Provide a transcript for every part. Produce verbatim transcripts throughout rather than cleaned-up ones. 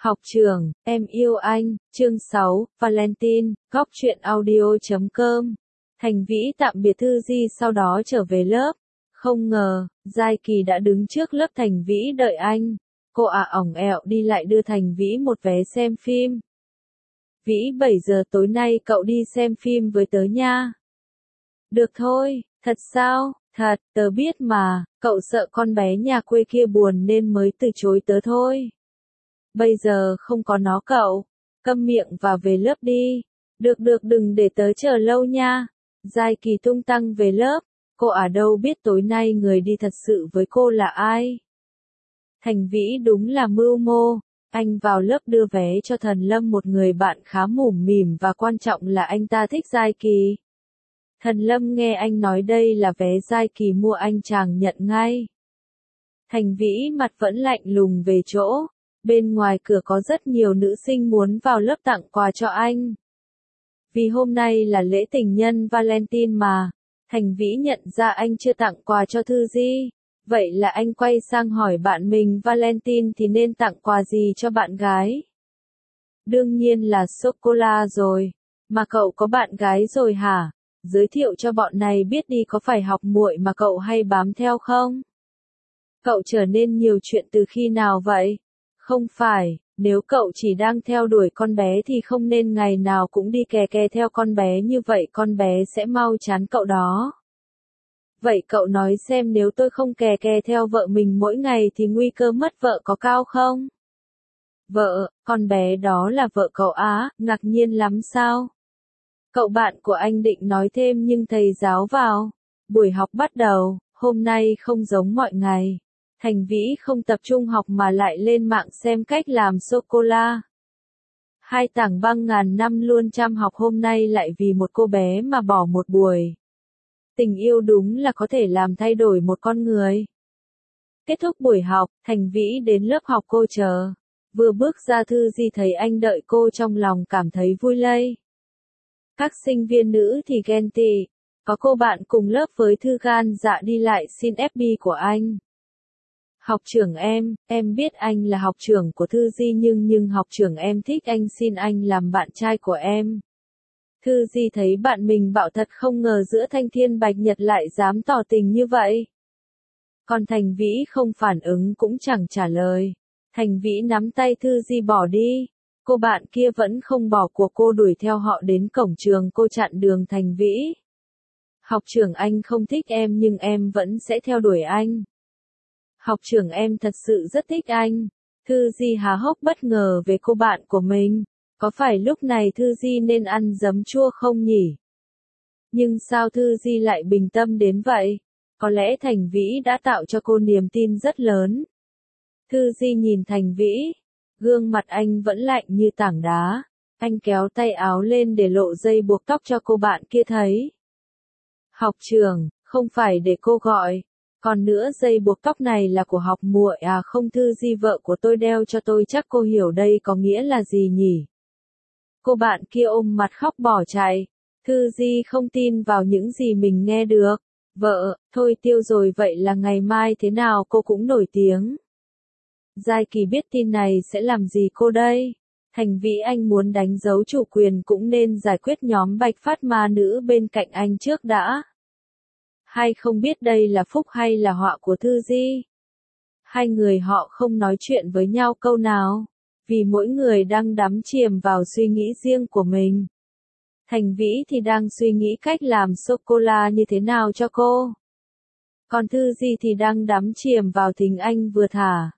Học trưởng, em yêu anh, chương sáu, Valentine, góc truyện audio chấm com. Thành Vĩ tạm biệt Thư Di sau đó trở về lớp. Không ngờ, Giai Kỳ đã đứng trước lớp Thành Vĩ đợi anh. Cô ả à ỏng ẹo đi lại đưa Thành Vĩ một vé xem phim. Vĩ bảy giờ tối nay cậu đi xem phim với tớ nha. Được thôi, thật sao, thật, tớ biết mà, cậu sợ con bé nhà quê kia buồn nên mới từ chối tớ thôi. Bây giờ không có nó cậu, câm miệng và về lớp đi. Được được đừng để tớ chờ lâu nha. Giai Kỳ tung tăng về lớp, cô à đâu biết tối nay người đi thật sự với cô là ai. Thành Vĩ đúng là mưu mô, anh vào lớp đưa vé cho Thần Lâm, một người bạn khá mủm mỉm và quan trọng là anh ta thích Giai Kỳ. Thần Lâm nghe anh nói đây là vé Giai Kỳ mua anh chàng nhận ngay. Thành Vĩ mặt vẫn lạnh lùng về chỗ. Bên ngoài cửa có rất nhiều nữ sinh muốn vào lớp tặng quà cho anh. Vì hôm nay là lễ tình nhân Valentine mà, Thành Vĩ nhận ra anh chưa tặng quà cho Thư Di. Vậy là anh quay sang hỏi bạn mình Valentine thì nên tặng quà gì cho bạn gái. Đương nhiên là sô-cô-la rồi. Mà cậu có bạn gái rồi hả? Giới thiệu cho bọn này biết đi, có phải học muội mà cậu hay bám theo không? Cậu trở nên nhiều chuyện từ khi nào vậy? Không phải, nếu cậu chỉ đang theo đuổi con bé thì không nên ngày nào cũng đi kè kè theo con bé như vậy, con bé sẽ mau chán cậu đó. Vậy cậu nói xem, nếu tôi không kè kè theo vợ mình mỗi ngày thì nguy cơ mất vợ có cao không? Vợ, con bé đó là vợ cậu á, ngạc nhiên lắm sao? Cậu bạn của anh định nói thêm nhưng thầy giáo vào. Buổi học bắt đầu, hôm nay không giống mọi ngày. Thành Vĩ không tập trung học mà lại lên mạng xem cách làm sô-cô-la. Hai tảng băng ngàn năm luôn chăm học hôm nay lại vì một cô bé mà bỏ một buổi. Tình yêu đúng là có thể làm thay đổi một con người. Kết thúc buổi học, Thành Vĩ đến lớp học cô chờ. Vừa bước ra, Thư Di thấy anh đợi cô trong lòng cảm thấy vui lây. Các sinh viên nữ thì ghen tị. Có cô bạn cùng lớp với Thư gan dạ đi lại xin ép bê của anh. Học trưởng em, em biết anh là học trưởng của Thư Di nhưng nhưng học trưởng em thích anh, xin anh làm bạn trai của em. Thư Di thấy bạn mình bảo thật không ngờ giữa thanh thiên bạch nhật lại dám tỏ tình như vậy. Còn Thành Vĩ không phản ứng cũng chẳng trả lời. Thành Vĩ nắm tay Thư Di bỏ đi. Cô bạn kia vẫn không bỏ cuộc, cô đuổi theo họ đến cổng trường, cô chặn đường Thành Vĩ. Học trưởng, anh không thích em nhưng em vẫn sẽ theo đuổi anh. Học trưởng, em thật sự rất thích anh. Thư Di há hốc bất ngờ về cô bạn của mình. Có phải lúc này Thư Di nên ăn giấm chua không nhỉ? Nhưng sao Thư Di lại bình tâm đến vậy? Có lẽ Thành Vĩ đã tạo cho cô niềm tin rất lớn. Thư Di nhìn Thành Vĩ. Gương mặt anh vẫn lạnh như tảng đá. Anh kéo tay áo lên để lộ dây buộc tóc cho cô bạn kia thấy. Học trưởng, không phải để cô gọi. Còn nữa, dây buộc tóc này là của học muội à? Không, Thư Di vợ của tôi đeo cho tôi, chắc cô hiểu đây có nghĩa là gì nhỉ? Cô bạn kia ôm mặt khóc bỏ chạy. Thư Di không tin vào những gì mình nghe được. Vợ, thôi tiêu rồi, vậy là ngày mai thế nào cô cũng nổi tiếng. Giai Kỳ biết tin này sẽ làm gì cô đây? Thành Vĩ, anh muốn đánh dấu chủ quyền cũng nên giải quyết nhóm bạch phát ma nữ bên cạnh anh trước đã. Hay không biết đây là phúc hay là họa của Thư Di? Hai người họ không nói chuyện với nhau câu nào, vì mỗi người đang đắm chìm vào suy nghĩ riêng của mình. Thành Vĩ thì đang suy nghĩ cách làm sô-cô-la như thế nào cho cô. Còn Thư Di thì đang đắm chìm vào tình anh vừa thả.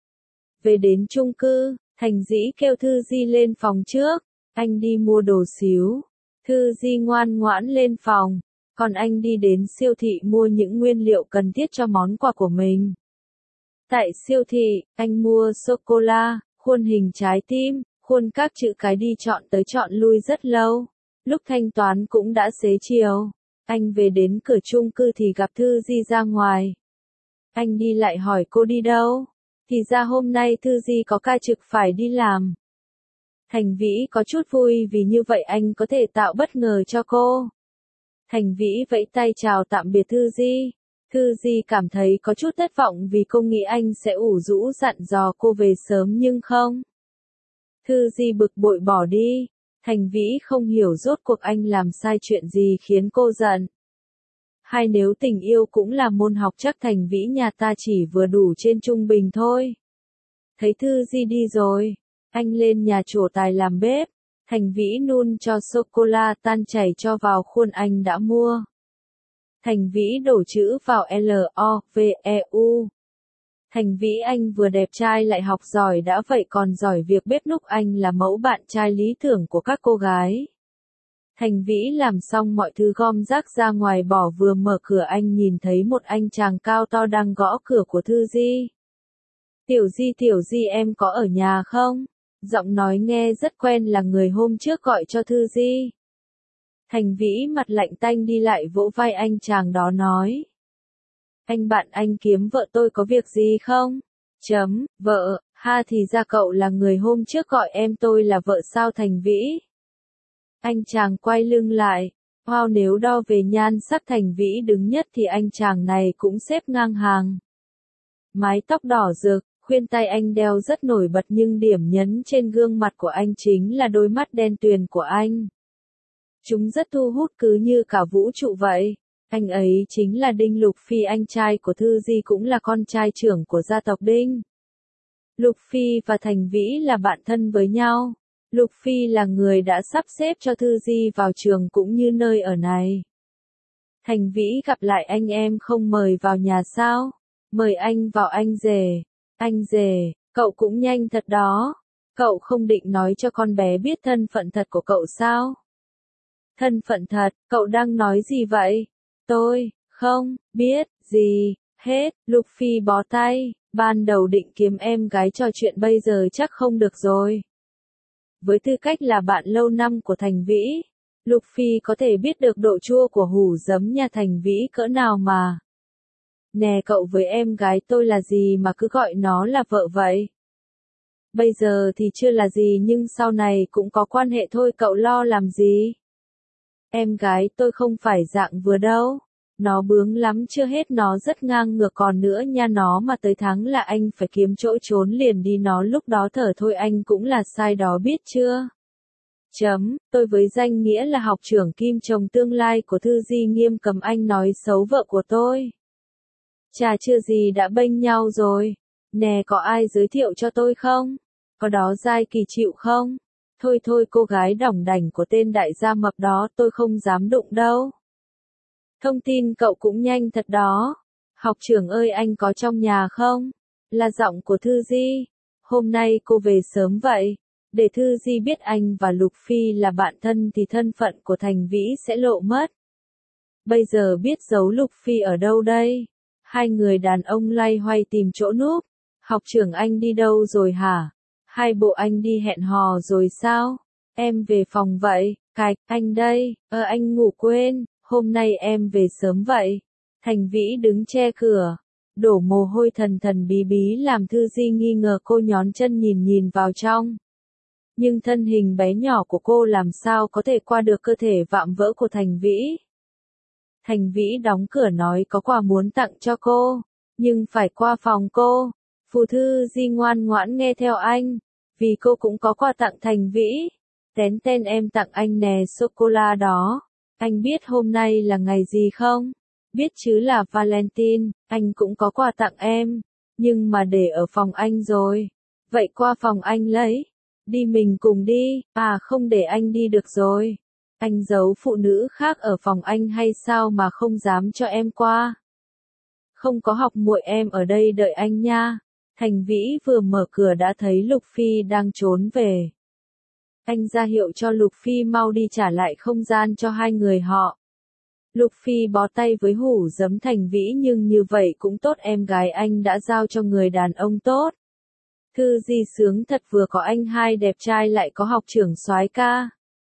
Về đến chung cư, Thành Dĩ kêu Thư Di lên phòng trước. Anh đi mua đồ xíu. Thư Di ngoan ngoãn lên phòng. Còn anh đi đến siêu thị mua những nguyên liệu cần thiết cho món quà của mình. Tại siêu thị, anh mua sô-cô-la, khuôn hình trái tim, khuôn các chữ cái, đi chọn tới chọn lui rất lâu. Lúc thanh toán cũng đã xế chiều. Anh về đến cửa chung cư thì gặp Thư Di ra ngoài. Anh đi lại hỏi cô đi đâu? Thì ra hôm nay Thư Di có ca trực phải đi làm. Thành Vĩ có chút vui vì như vậy anh có thể tạo bất ngờ cho cô. Thành Vĩ vẫy tay chào tạm biệt Thư Di. Thư Di cảm thấy có chút thất vọng vì cô nghĩ anh sẽ ủ rũ dặn dò cô về sớm nhưng không. Thư Di bực bội bỏ đi. Thành Vĩ không hiểu rốt cuộc anh làm sai chuyện gì khiến cô giận. Hay nếu tình yêu cũng là môn học chắc Thành Vĩ nhà ta chỉ vừa đủ trên trung bình thôi. Thấy Thư Di đi rồi, anh lên nhà trổ tài làm bếp. Thành Vĩ nun cho sô-cô-la tan chảy cho vào khuôn anh đã mua. Thành Vĩ đổ chữ vào L O V E U. Thành Vĩ anh vừa đẹp trai lại học giỏi đã vậy còn giỏi việc bếp núc, anh là mẫu bạn trai lý tưởng của các cô gái. Thành Vĩ làm xong mọi thứ gom rác ra ngoài bỏ, vừa mở cửa anh nhìn thấy một anh chàng cao to đang gõ cửa của Thư Di. Tiểu Di, Tiểu Di em có ở nhà không? Giọng nói nghe rất quen, là người hôm trước gọi cho Thư Di. Thành Vĩ mặt lạnh tanh đi lại vỗ vai anh chàng đó nói. Anh bạn anh kiếm vợ tôi có việc gì không? Chấm, vợ, ha thì ra cậu là người hôm trước gọi em tôi là vợ sao Thành Vĩ? Anh chàng quay lưng lại. Wow, nếu đo về nhan sắc Thành Vĩ đứng nhất thì anh chàng này cũng xếp ngang hàng. Mái tóc đỏ rực, khuyên tai anh đeo rất nổi bật nhưng điểm nhấn trên gương mặt của anh chính là đôi mắt đen tuyền của anh. Chúng rất thu hút cứ như cả vũ trụ vậy. Anh ấy chính là Đinh Lục Phi, anh trai của Thư Di cũng là con trai trưởng của gia tộc Đinh. Lục Phi và Thành Vĩ là bạn thân với nhau. Lục Phi là người đã sắp xếp cho Thư Di vào trường cũng như nơi ở này. Thành Vĩ gặp lại anh em không mời vào nhà sao? Mời anh vào anh rể. Anh rể, cậu cũng nhanh thật đó. Cậu không định nói cho con bé biết thân phận thật của cậu sao? Thân phận thật, cậu đang nói gì vậy? Tôi, không, biết, gì, hết. Lục Phi bó tay, ban đầu định kiếm em gái trò chuyện bây giờ chắc không được rồi. Với tư cách là bạn lâu năm của Thành Vĩ, Lục Phi có thể biết được độ chua của hủ giấm nhà Thành Vĩ cỡ nào mà. Nè cậu, với em gái tôi là gì mà cứ gọi nó là vợ vậy? Bây giờ thì chưa là gì nhưng sau này cũng có quan hệ thôi, cậu lo làm gì? Em gái tôi không phải dạng vừa đâu. Nó bướng lắm, chưa hết nó rất ngang ngược còn nữa nha, nó mà tới tháng là anh phải kiếm chỗ trốn liền đi, nó lúc đó thở thôi anh cũng là sai đó biết chưa? Chấm, tôi với danh nghĩa là học trưởng kim chồng tương lai của Thư Di nghiêm cấm anh nói xấu vợ của tôi. Chà, chưa gì đã bênh nhau rồi. Nè, có ai giới thiệu cho tôi không? Có đó Giai Kỳ chịu không? Thôi thôi, cô gái đỏng đảnh của tên đại gia mập đó tôi không dám đụng đâu. Thông tin cậu cũng nhanh thật đó. Học trưởng ơi, anh có trong nhà không? Là giọng của Thư Di. Hôm nay cô về sớm vậy. Để Thư Di biết anh và Lục Phi là bạn thân thì thân phận của Thành Vĩ sẽ lộ mất. Bây giờ biết giấu Lục Phi ở đâu đây? Hai người đàn ông loay hoay tìm chỗ núp. Học trưởng anh đi đâu rồi hả? Hai bộ anh đi hẹn hò rồi sao? Em về phòng vậy. Cạch, anh đây. Ờ anh ngủ quên. Hôm nay em về sớm vậy. Thành Vĩ đứng che cửa. Đổ mồ hôi thần thần bí bí làm Thư Di nghi ngờ, cô nhón chân nhìn nhìn vào trong. Nhưng thân hình bé nhỏ của cô làm sao có thể qua được cơ thể vạm vỡ của Thành Vĩ. Thành Vĩ đóng cửa nói có quà muốn tặng cho cô. Nhưng phải qua phòng cô. Phù Thư Di ngoan ngoãn nghe theo anh. Vì cô cũng có quà tặng Thành Vĩ. Tén ten em tặng anh nè, sô-cô-la đó. Anh biết hôm nay là ngày gì không? Biết chứ, là Valentine. Anh cũng có quà tặng em. Nhưng mà để ở phòng anh rồi. Vậy qua phòng anh lấy. Đi mình cùng đi. À không, để anh đi được rồi. Anh giấu phụ nữ khác ở phòng anh hay sao mà không dám cho em qua? Không có, học muội em ở đây đợi anh nha. Thành Vĩ vừa mở cửa đã thấy Lục Phi đang trốn về. Anh ra hiệu cho Lục Phi mau đi trả lại không gian cho hai người họ. Lục Phi bó tay với hủ giấm Thành Vĩ, nhưng như vậy cũng tốt, em gái anh đã giao cho người đàn ông tốt. Thư Di sướng thật, vừa có anh hai đẹp trai lại có học trưởng soái ca.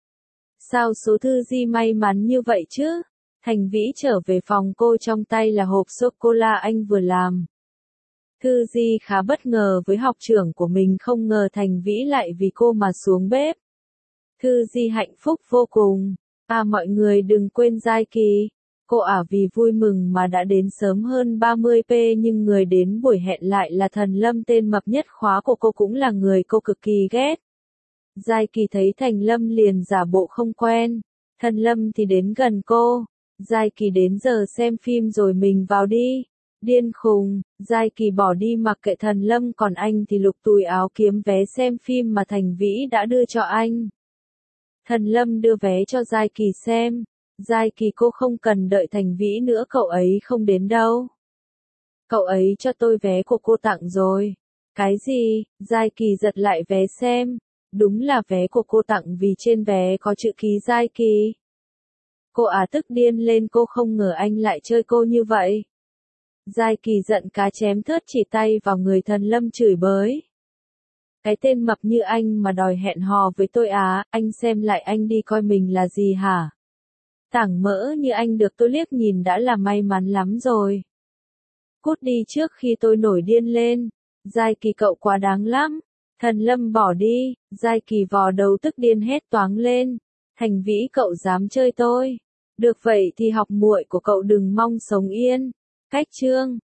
Sao số Thư Di may mắn như vậy chứ? Thành Vĩ trở về phòng cô, trong tay là hộp sô-cô-la anh vừa làm. Thư Di khá bất ngờ với học trưởng của mình, không ngờ Thành Vĩ lại vì cô mà xuống bếp. Thư Di hạnh phúc vô cùng. À mọi người đừng quên Giai Kỳ. Cô ả vì vui mừng mà đã đến sớm hơn ba mươi phút, nhưng người đến buổi hẹn lại là Thần Lâm, tên mập nhất khóa của cô, cũng là người cô cực kỳ ghét. Giai Kỳ thấy Thành Lâm liền giả bộ không quen. Thần Lâm thì đến gần cô. Giai Kỳ đến giờ xem phim rồi mình vào đi. Điên khùng, Giai Kỳ bỏ đi mặc kệ Thần Lâm, còn anh thì lục túi áo kiếm vé xem phim mà Thành Vĩ đã đưa cho anh. Thần Lâm đưa vé cho Giai Kỳ xem. Giai Kỳ, cô không cần đợi Thành Vĩ nữa, cậu ấy không đến đâu. Cậu ấy cho tôi vé của cô tặng rồi. Cái gì? Giai Kỳ giật lại vé xem. Đúng là vé của cô tặng, vì trên vé có chữ ký Giai Kỳ. Cô à tức điên lên, cô không ngờ anh lại chơi cô như vậy. Giai Kỳ giận cá chém thớt chỉ tay vào người Thần Lâm chửi bới. Cái tên mập như anh mà đòi hẹn hò với tôi à, anh xem lại anh đi, coi mình là gì hả? Tảng mỡ như anh được tôi liếc nhìn đã là may mắn lắm rồi. Cút đi trước khi tôi nổi điên lên. Giai Kỳ, cậu quá đáng lắm. Thần Lâm bỏ đi. Giai Kỳ vò đầu tức điên hét toáng lên. Thành Vĩ, cậu dám chơi tôi. Được vậy thì học muội của cậu đừng mong sống yên. Cách chương